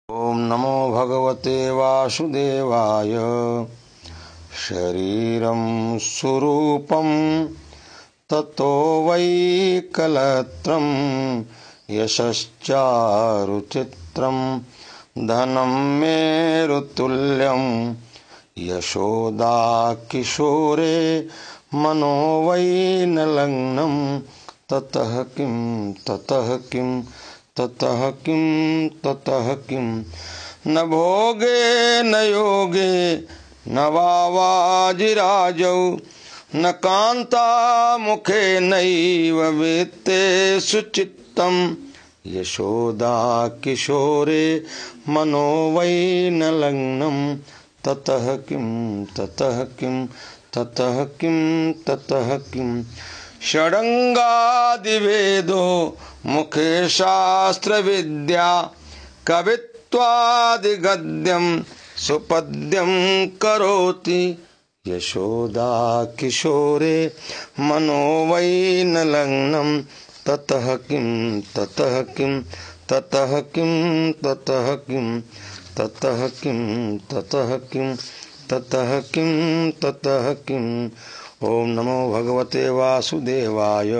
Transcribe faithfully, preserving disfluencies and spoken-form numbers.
ओम नमो भगवते वासुदेवाय। शरीरं स्वरूपं ततो वै कलत्रं यशश्चारुचित्रं धनं मेरुतुल्यं यशोदा किशोरे मनो वै न लग्नं ततः किं ततः किं ततः किं ततः किं न भोगे न योगे न वावाजिराजौ न कान्ता मुखे नैव वेत्ते सुचित्तं यशोदा किशोरे मनो वै न लग्नं ततः किं ततः किं ततः किं ततः किं षडंगादिभेदो मुखे शास्त्र विद्या कवित्वादिगद्यं सुपद्यं करोति यशोदा किशोरे मनो वै न लग्नं ततः किं ततः किं ततः किं ततः किं ततः किं ततः किं ततः किं ततः किं। ओम नमो भगवते वासुदेवाय।